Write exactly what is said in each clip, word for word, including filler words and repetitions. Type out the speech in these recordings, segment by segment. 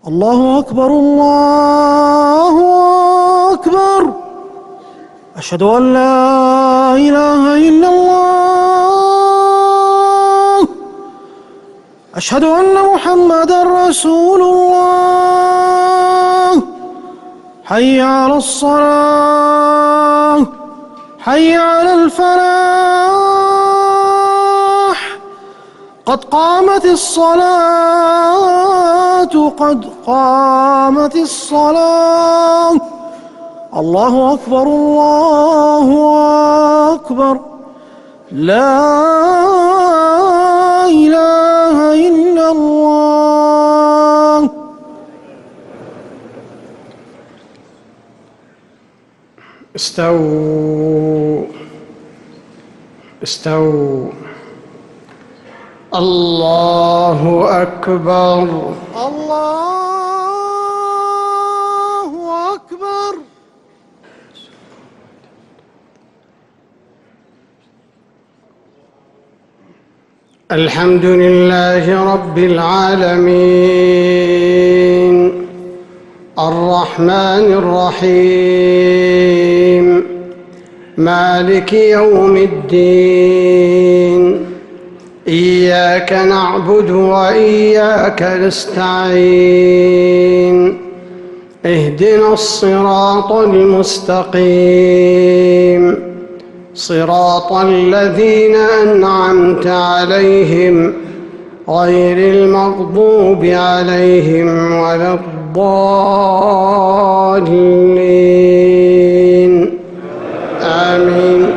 الله أكبر الله أكبر. أشهد أن لا إله إلا الله. أشهد أن محمدًا رسول الله. حي على الصلاة، حي على الفلاح. قد قامت الصلاة، قد قامت الصلاة. الله أكبر الله أكبر. لا إله إلا الله. استووا استووا. الله أكبر الله أكبر. الحمد لله رب العالمين، الرحمن الرحيم، مالك يوم الدين. إياك نعبد وإياك نستعين. اهدنا الصراط المستقيم، صراط الذين أنعمت عليهم غير المغضوب عليهم ولا الضالين. آمين.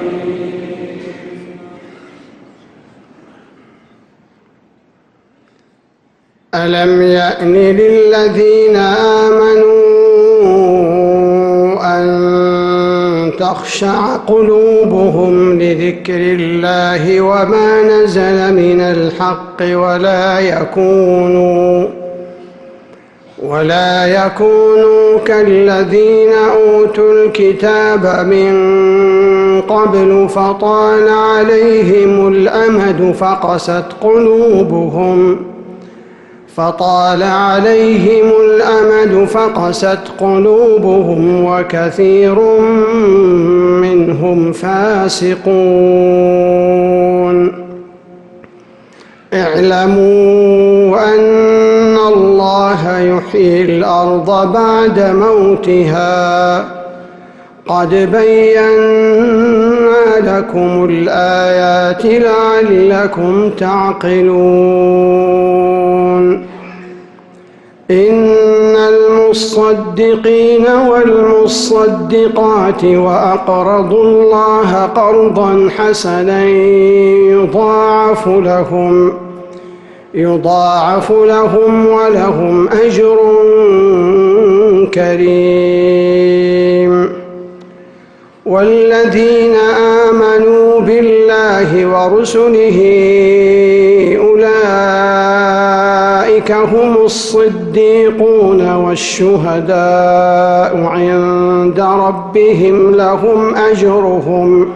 ألم يأن للذين آمنوا أن تخشع قلوبهم لذكر الله وما نزل من الحق ولا يكونوا ولا يكونوا كالذين أوتوا الكتاب من قبل فطال عليهم الأمد فقست قلوبهم فطال عليهم الأمد فقست قلوبهم وكثير منهم فاسقون. اعلموا أن الله يحيي الأرض بعد موتها، قد بينا لكم الآيات لعلكم تعقلون. إن المصدقين والمصدقات وأقرضوا الله قرضا حسنا يضاعف لهم يضاعف لهم ولهم أجر كريم. والذين آمنوا بالله ورسله أولئك هم الصديقون والشهداء عند ربهم لهم أجرهم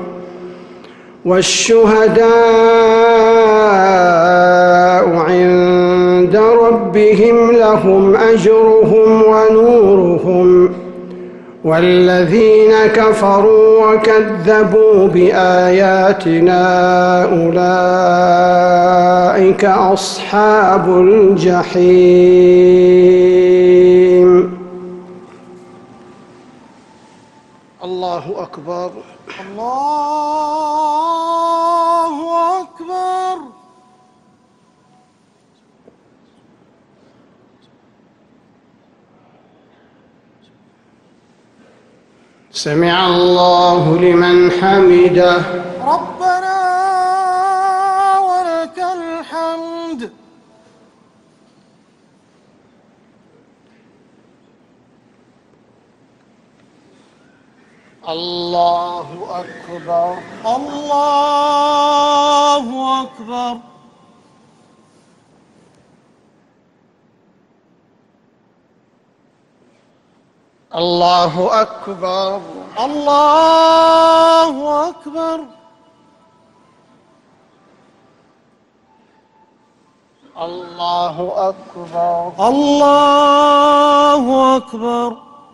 والشهداء عند ربهم لهم أجرهم ونورهم. والذين كفروا وكذبوا بآياتنا أولئك أصحاب الجحيم. الله أكبر الله أكبر. سمع الله لمن حمده. ربنا ولك الحمد. الله أكبر الله أكبر. الله أكبر الله أكبر. الله أكبر. الله أكبر.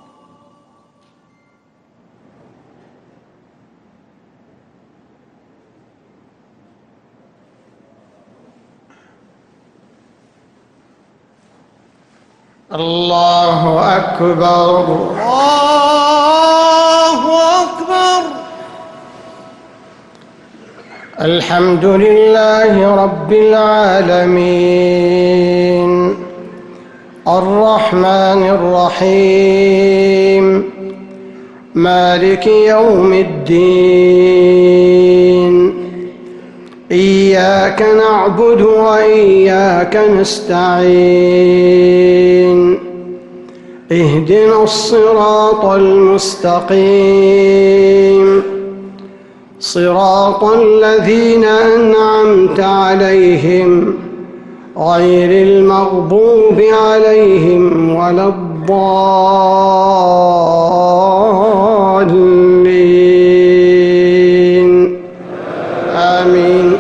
الله أكبر. الله أكبر. الحمد لله رب العالمين الرحمن الرحيم مالك يوم الدين إياك نعبد وإياك نستعين اهدنا الصراط المستقيم صراط الذين أنعمت عليهم غير المغضوب عليهم ولا الضالين آمين.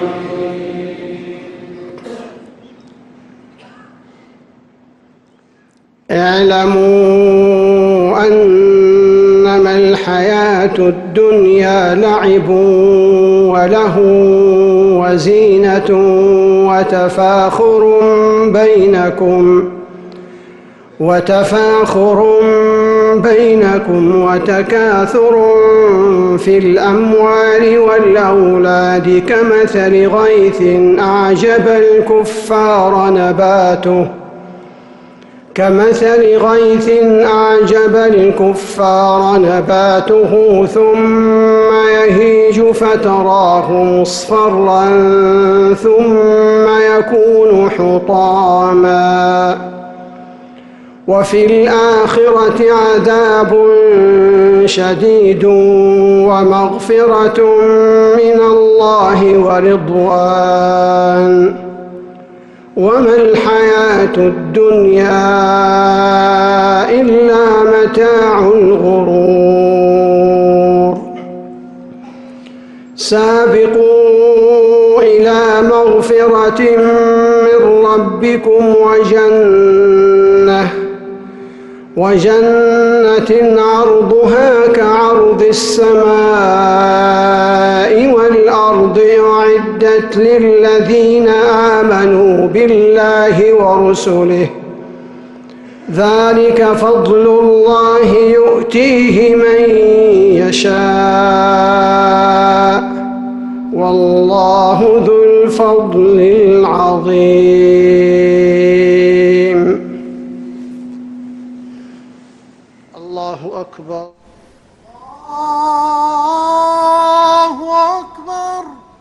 اعلموا أنما الحياة الدنيا لعب وله وزينة وتفاخر بينكم وتفاخر بينكم وتكاثر في الأموال والأولاد كمثل غيث أعجب الكفار نباته كمثل غيث أعجب الكفار نباته ثم يهيج فتراه مصفرا ثم يكون حطاما وفي الآخرة عذاب شديد ومغفرة من الله ورضوان وما الحياة الدنيا إلا متاع الغرور. سابقوا إلى مغفرة من ربكم وجنة وجنة عرضها كعرض السماء والأرض أعدت للذين آمنوا بالله ورسله ذلك فضل الله يؤتيه من يشاء والله ذو الفضل العظيم. الله أكبر. الله أكبر.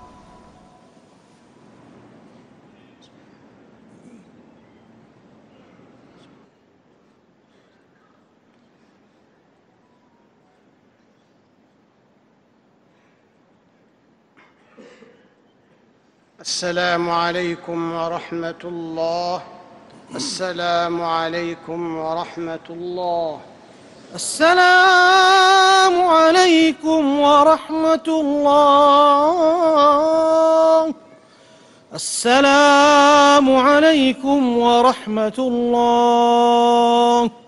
السلام عليكم ورحمة الله. السلام عليكم ورحمة الله. السلام عليكم ورحمة الله. السلام عليكم ورحمة الله.